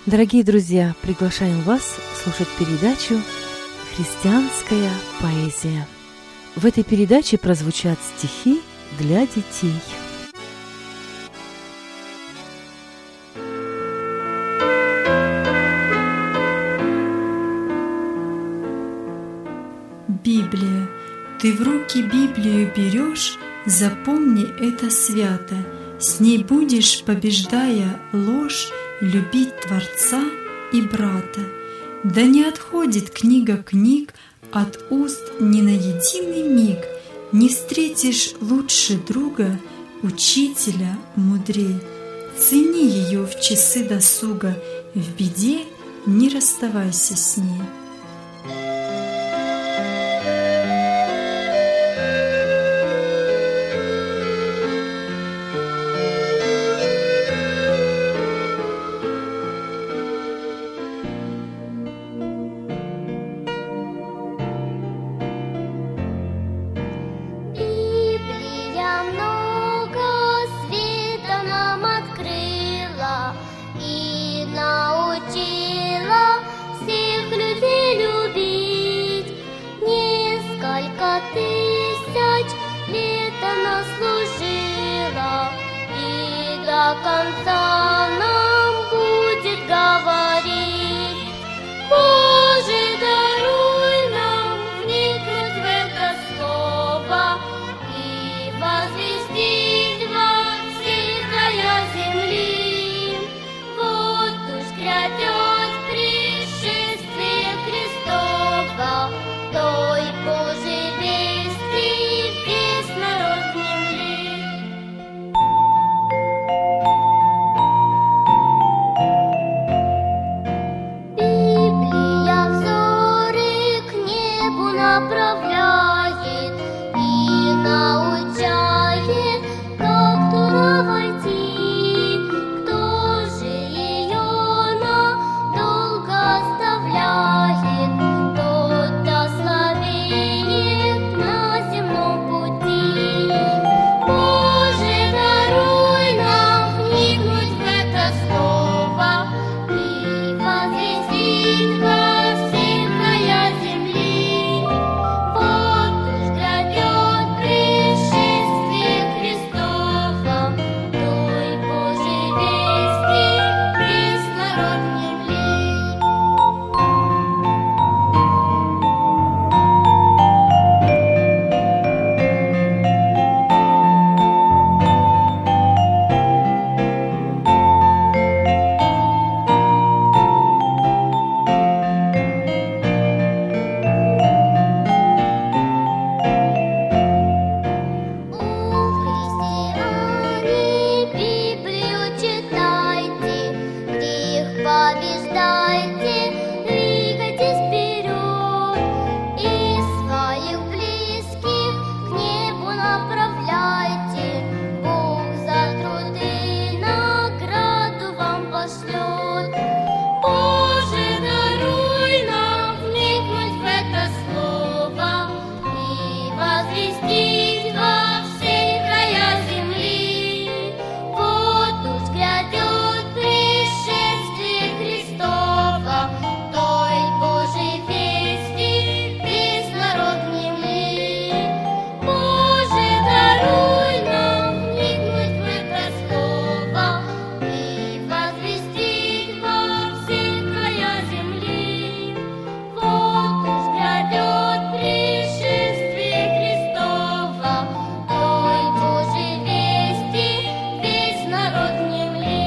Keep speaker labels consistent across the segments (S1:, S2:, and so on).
S1: Дорогие друзья, приглашаем вас слушать передачу «Христианская поэзия». В этой передаче прозвучат стихи для детей.
S2: Библия. Ты в руки Библию берешь, запомни это свято. С ней будешь, побеждая ложь, любить Творца и брата. Да не отходит книга книг от уст ни на единый миг. Не встретишь лучше друга, учителя мудрей. Цени ее в часы досуга, в беде не расставайся с ней.
S3: До конца нам будет говорить. Боже, даруй нам вникнуть в это слово и возвестить во всей края земли. Вот уж грядет пришествие Христово, той Божьей вести весь народ земли. Направляет и научает, как туда войти. Кто же ее надолго оставляет, тот слабеет на земном пути. Боже, даруй нам вникнуть в это слово и возвестить во все края земли. Побеждайте, двигайтесь вперед и своих близких к небу направляйте. Бог за труды награду вам пошлет. Боже, даруй нам вникнуть в это слово и возвестить во все края земли. Вот уж грядет пришествие Христово, той Божьей вести весь народ земли. Боже, даруй нам вникнуть в это слово и возвестить во все края земли. Вот уж грядет пришествие Христово, той Божьей вести весь народ земли.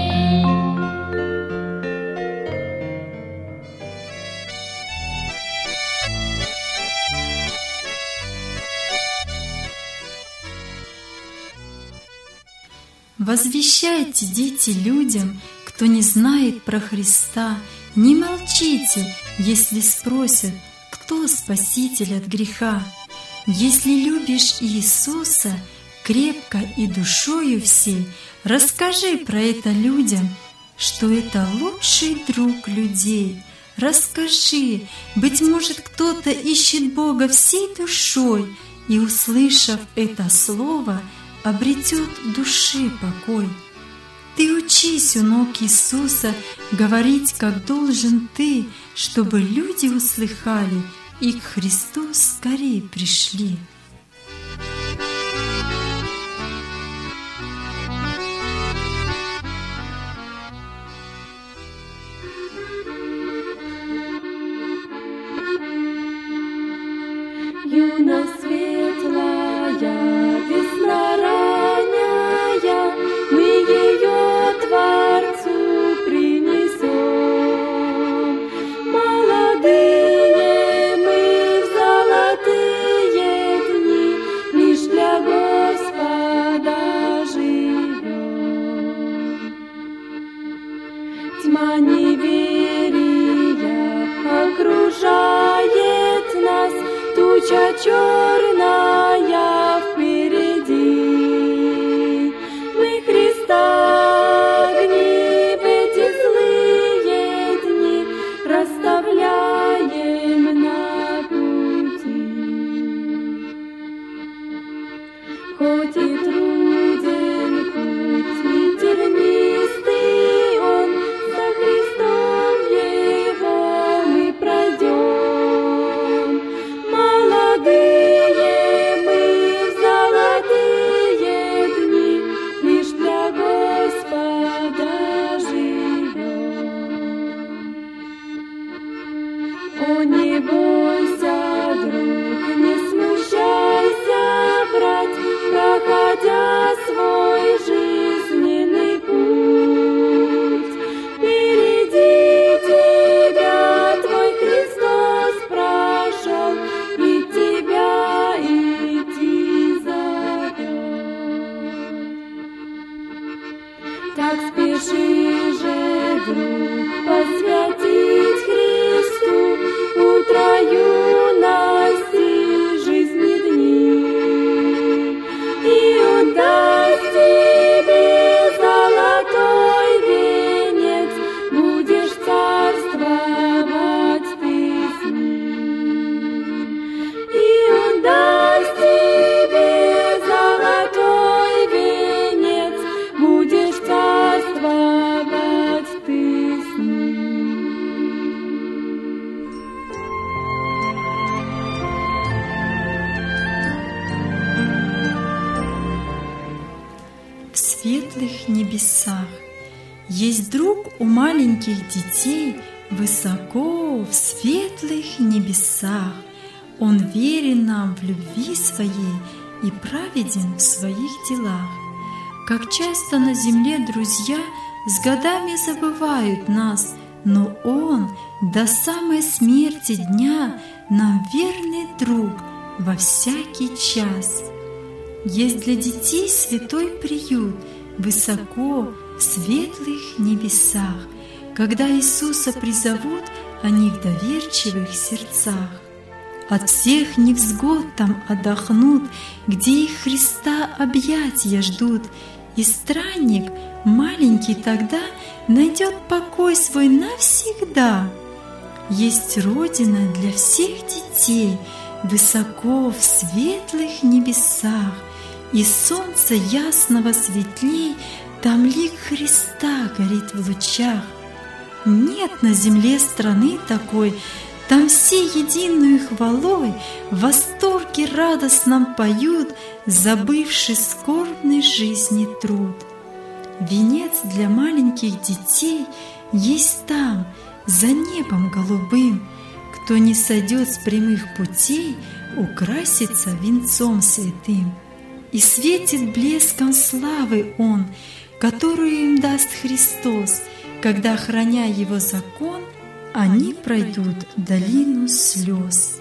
S2: Возвещайте, дети, людям, кто не знает про Христа. Не молчите, если спросят, кто Спаситель от греха. Если любишь Иисуса крепко и душою всей, расскажи про это людям, что это лучший друг людей. Расскажи, быть может, кто-то ищет Бога всей душой и, услышав это слово, обретет души покой. Ты учись у ног Иисуса говорить, как должен ты, чтобы люди услыхали и к Христу скорее пришли.
S1: Юна светлая, весна ранняя, мы ее Творцу принесем. Молодые мы в золотые дни лишь для Господа живем. Тьма неверия окружает нас, туча черная впереди. Мы Христа огни в эти злые дни расставляем на пути. Хоть и труден путь, и тернистый он, за Христом его мы пройдем. Молодые мы в золотые дни лишь для Господа живем. О, не бойся, друг, не смущайся, брат, проходя свой жизненный путь. Впереди тебя твой Христос прошел, и тебя идти зовет. Так спеши же, друг, посвятить Христу утро юности жизни дни, и Он даст тебе золотой венец, будешь царствовать ты с Ним. И Он даст тебе золотой венец, будешь царствовать ты с Ним.
S2: В светлых небесах есть друг у маленьких детей, высоко в светлых небесах. Он верен нам в любви своей и праведен в своих делах. Как часто на земле друзья с годами забывают нас, но Он до самой смерти дня нам верный друг во всякий час. Есть для детей святой приют высоко в светлых небесах. Когда Иисуса призовут, они в доверчивых сердцах. От всех невзгод там отдохнут, где их Христа объятия ждут. И странник маленький тогда найдет покой свой навсегда. Есть Родина для всех детей высоко в светлых небесах, и солнце ясного светлей там лик Христа горит в лучах. Нет на земле страны такой, там все единую хвалой в восторге радостном поют, забывши скорбной жизни труд. Венец для маленьких детей есть там, за небом голубым. Кто не сойдет с прямых путей, украсится венцом святым. И светит блеском славы он, которую им даст Христос, когда, храня Его закон, они пройдут долину слез.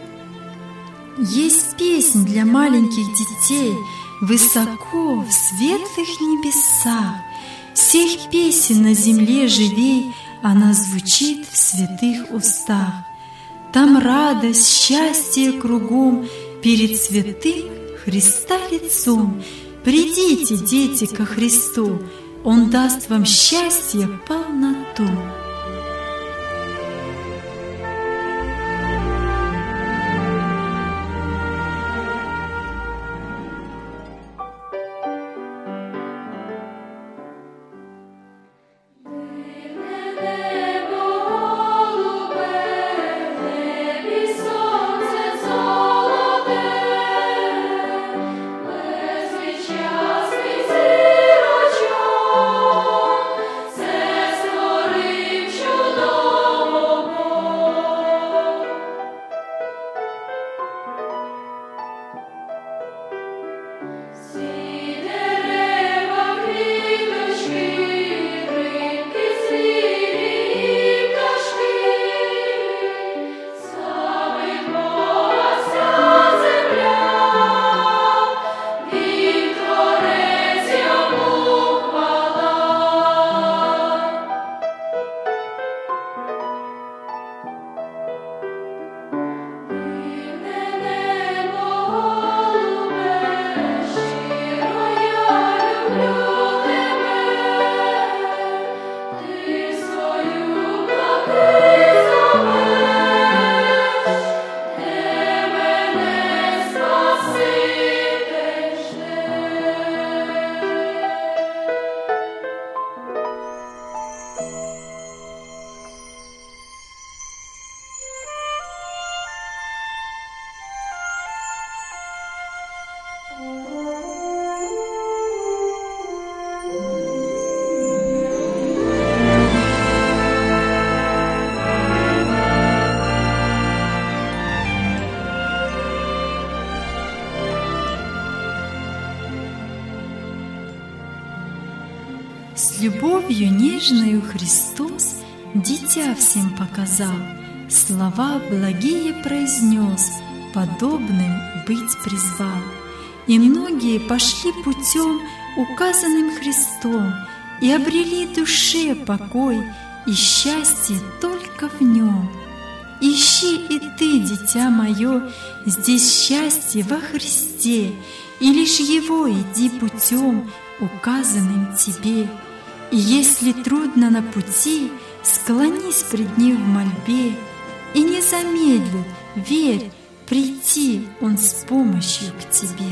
S2: Есть песнь для маленьких детей высоко в светлых небесах. Всех песен на земле живей она звучит в святых устах. Там радость, счастье кругом, перед святым Христа лицом. Придите, дети, ко Христу, Он даст вам счастье полноту. С любовью нежною Христос дитя всем показал, слова благие произнес, подобным быть призвал. И многие пошли путем, указанным Христом, и обрели душе покой и счастье только в Нем. Ищи и ты, дитя мое, здесь счастье во Христе, и лишь Его иди путем, указанным тебе. И если трудно на пути, склонись пред Ним в мольбе, и не замедли, верь, прийти Он с помощью к тебе.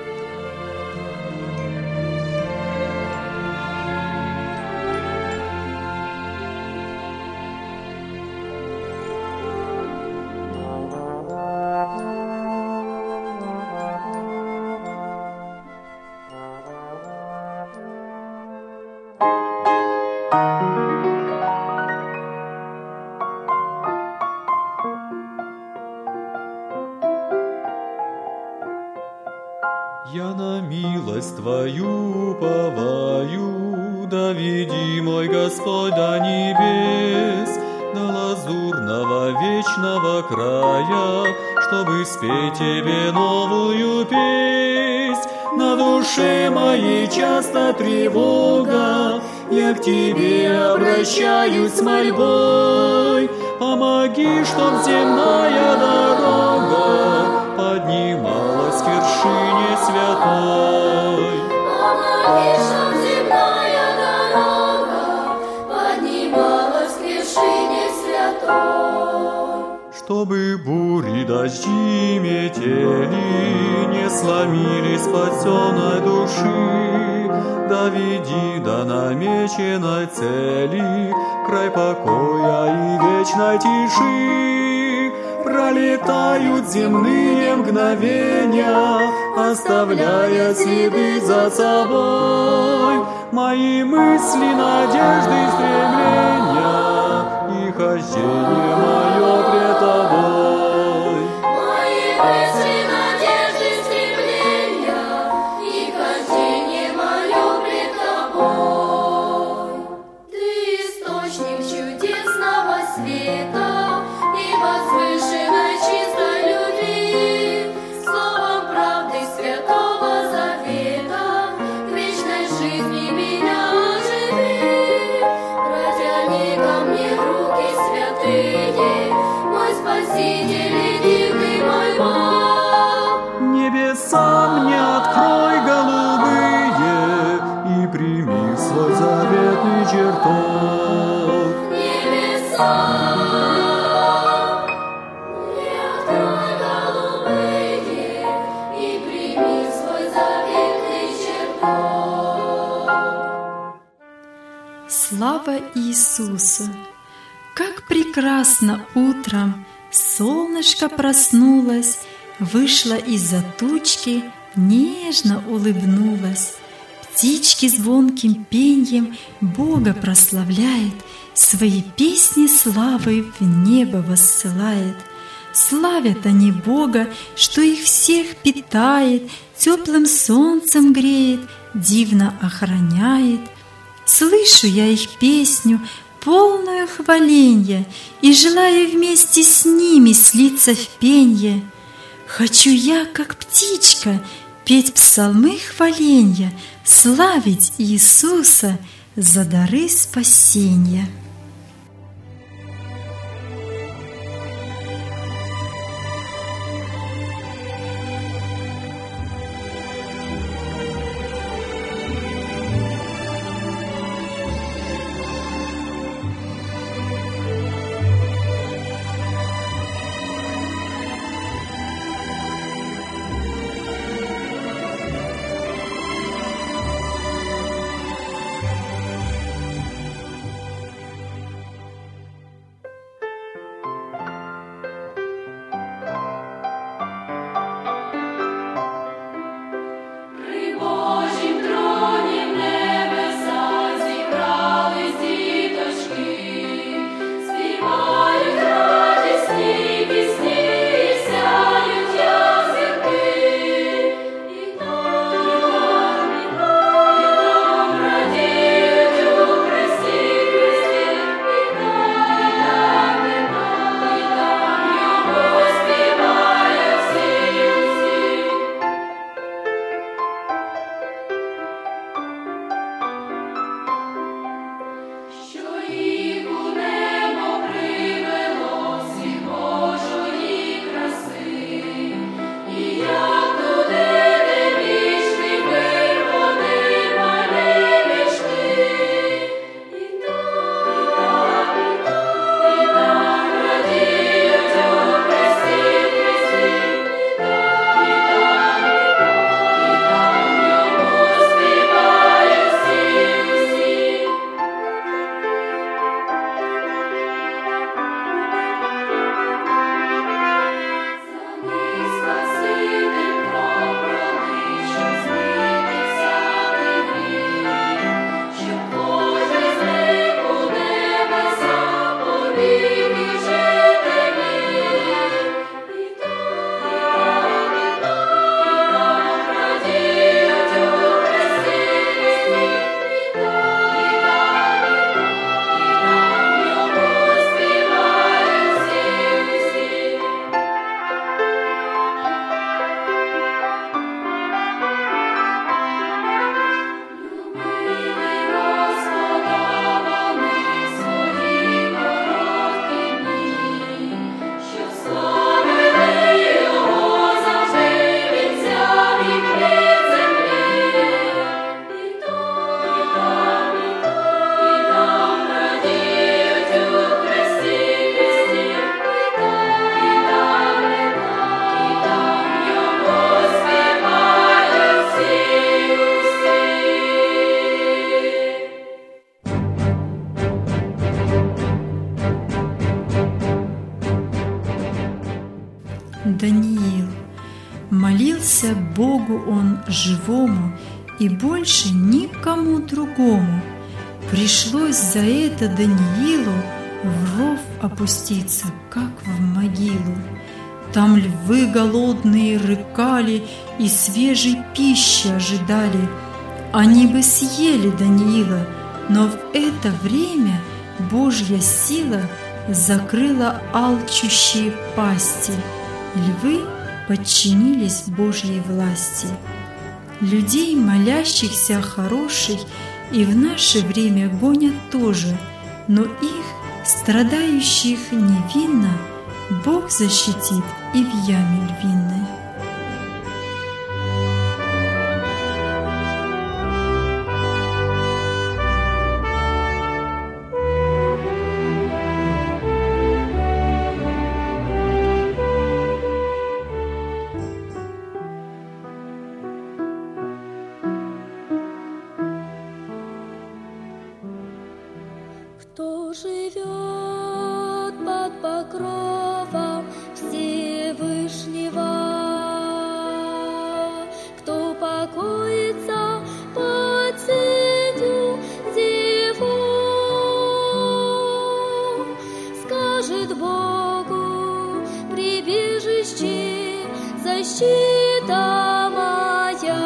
S4: Я на милость Твою уповаю, доведи, мой Господь, до небес, до лазурного вечного края, чтобы спеть Тебе новую песнь. На душе моей часто тревога, я к Тебе обращаюсь с мольбой. Помоги, чтоб земная дорога поднималась к вершине святой.
S3: Помоги, чтоб земная дорога поднималась к вершине святой.
S4: Чтобы бури, дожди, метели не сломили спасенной души, доведи до намеченной цели, край покоя и вечной тиши. Пролетают земные мгновения, оставляя следы за собой. Мои мысли, надежды, стремления и хождение мое пред Тобой.
S3: Мои мысли, надежды, стремления и хождение мое пред Тобой. Ты источник чудесного света и возвышенной чистой любви, словом правды святого завета к вечной жизни меня оживи. Протяни ко мне руки святые, мой Спаситель и дивный мой Бог.
S4: Небеса мне открой голубые и прими свой заветный чертог.
S3: Небеса мне открой голубые и прими свой заветный чертог.
S2: Слава Иисусу! Как прекрасно утром солнышко проснулось, вышло из-за тучки, нежно улыбнулось. Птички звонким пеньем Бога прославляет, свои песни славы в небо воссылает. Славят они Бога, что их всех питает, теплым солнцем греет, дивно охраняет. Слышу я их песню, полную хваленья, и желаю вместе с ними слиться в пенье. Хочу я, как птичка, петь псалмы хваленья, славить Иисуса за дары спасения. Даниил. Молился Богу он живому и больше никому другому. Пришлось за это Даниилу в ров опуститься, как в могилу. Там львы голодные рыкали и свежей пищи ожидали. Они бы съели Даниила, но в это время Божья сила закрыла алчущие пасти. Львы подчинились Божьей власти. Людей, молящихся о хорошей, и в наше время гонят тоже, но их, страдающих невинно, Бог защитит и в яме львиной.
S3: Кто живет под покровом Всевышнего, кто покоится под сенью Его, скажет Богу: прибежище, защита моя,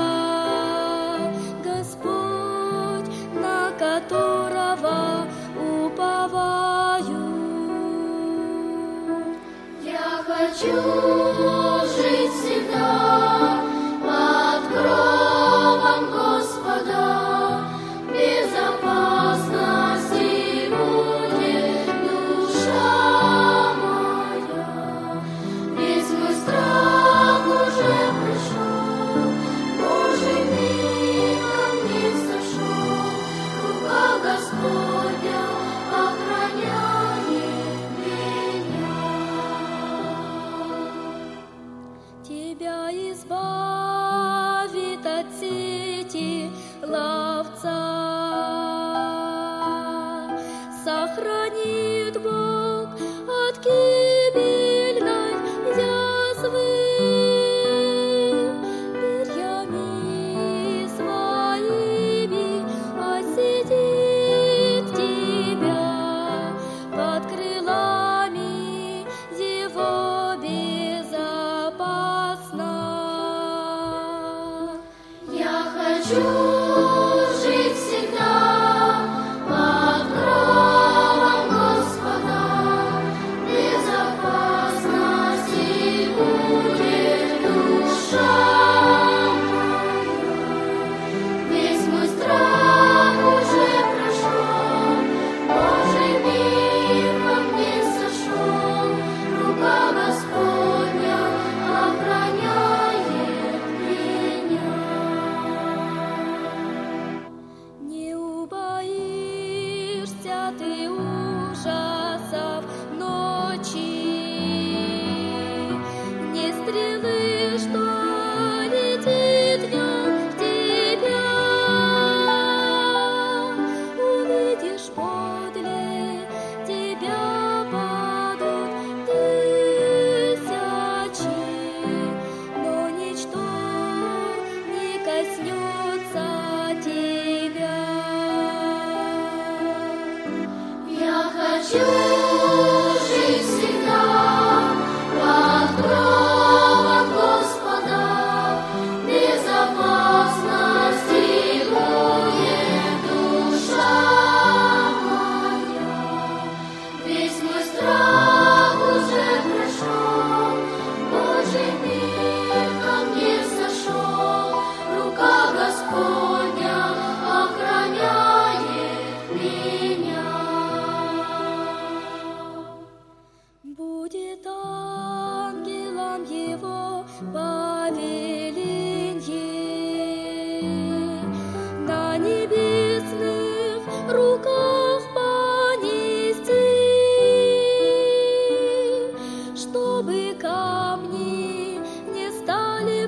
S3: Господь, на которого уповаю.
S5: Я хочу жить всегда под кровом Господа, безопасности будет душа моя. Весь мой страх уже прошел, Божий мир ко мне сошел, рука Господня охраняет меня.
S3: Тебя избавит от сети ловца, сохранит Бог от гибельной язвы, перьями своими осадит тебя, под крылами Его безопасно.
S5: Я хочу жить всегда под кровом Господа, безопасности будет душа моя. Весь мой страх уже прошел, Божий мир ко мне сошел, рука Господня охраняет меня.
S3: Не убоишься ты ужасов ночи, не стрелы, что летит днем в тебя. Увидишь подле тебя падут тысячи, но ничто не коснется тебя.
S5: Я хочу жить всегда под кровом Господа, безопасности будет душа моя. Весь мой страх уже прошел, Божий мир ко мне сошел, рука Господня охраняет меня.
S3: Будет ангелам его повеленье, на небесных руках понести, чтобы камни не стали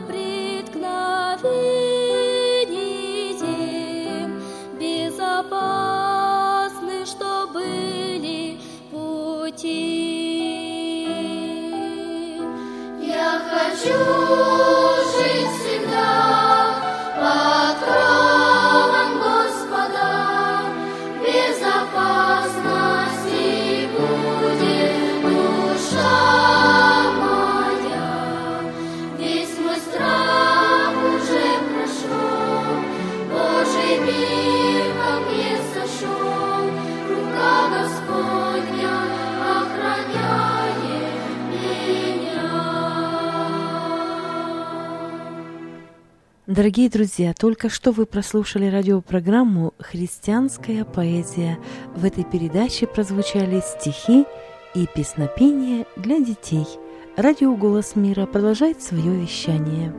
S3: преткновением, безопасны, что были пути.
S5: Я хочу жить всегда под кровом Господа. Безопасности будет душа моя. Весь мой страх уже прошел, Божий мир ко мне сошел. Рука Господня охраняет меня.
S1: Дорогие друзья, только что вы прослушали радиопрограмму «Христианская поэзия». В этой передаче прозвучали стихи и песнопения для детей. Радио «Голос мира» продолжает свое вещание.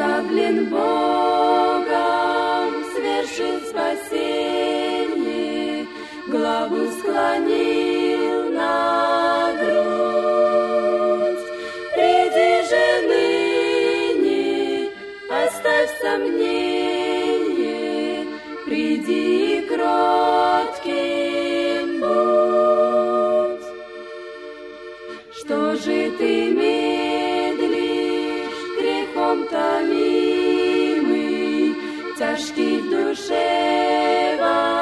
S5: Оставлен Богом, свершит спасение.
S3: тяжкий в душе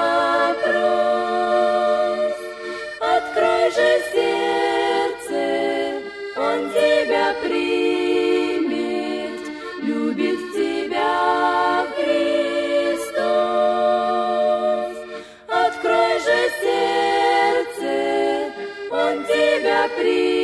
S3: вопрос. Открой же сердце, Он тебя примет, любит тебя Христос. Открой же сердце, Он тебя примет.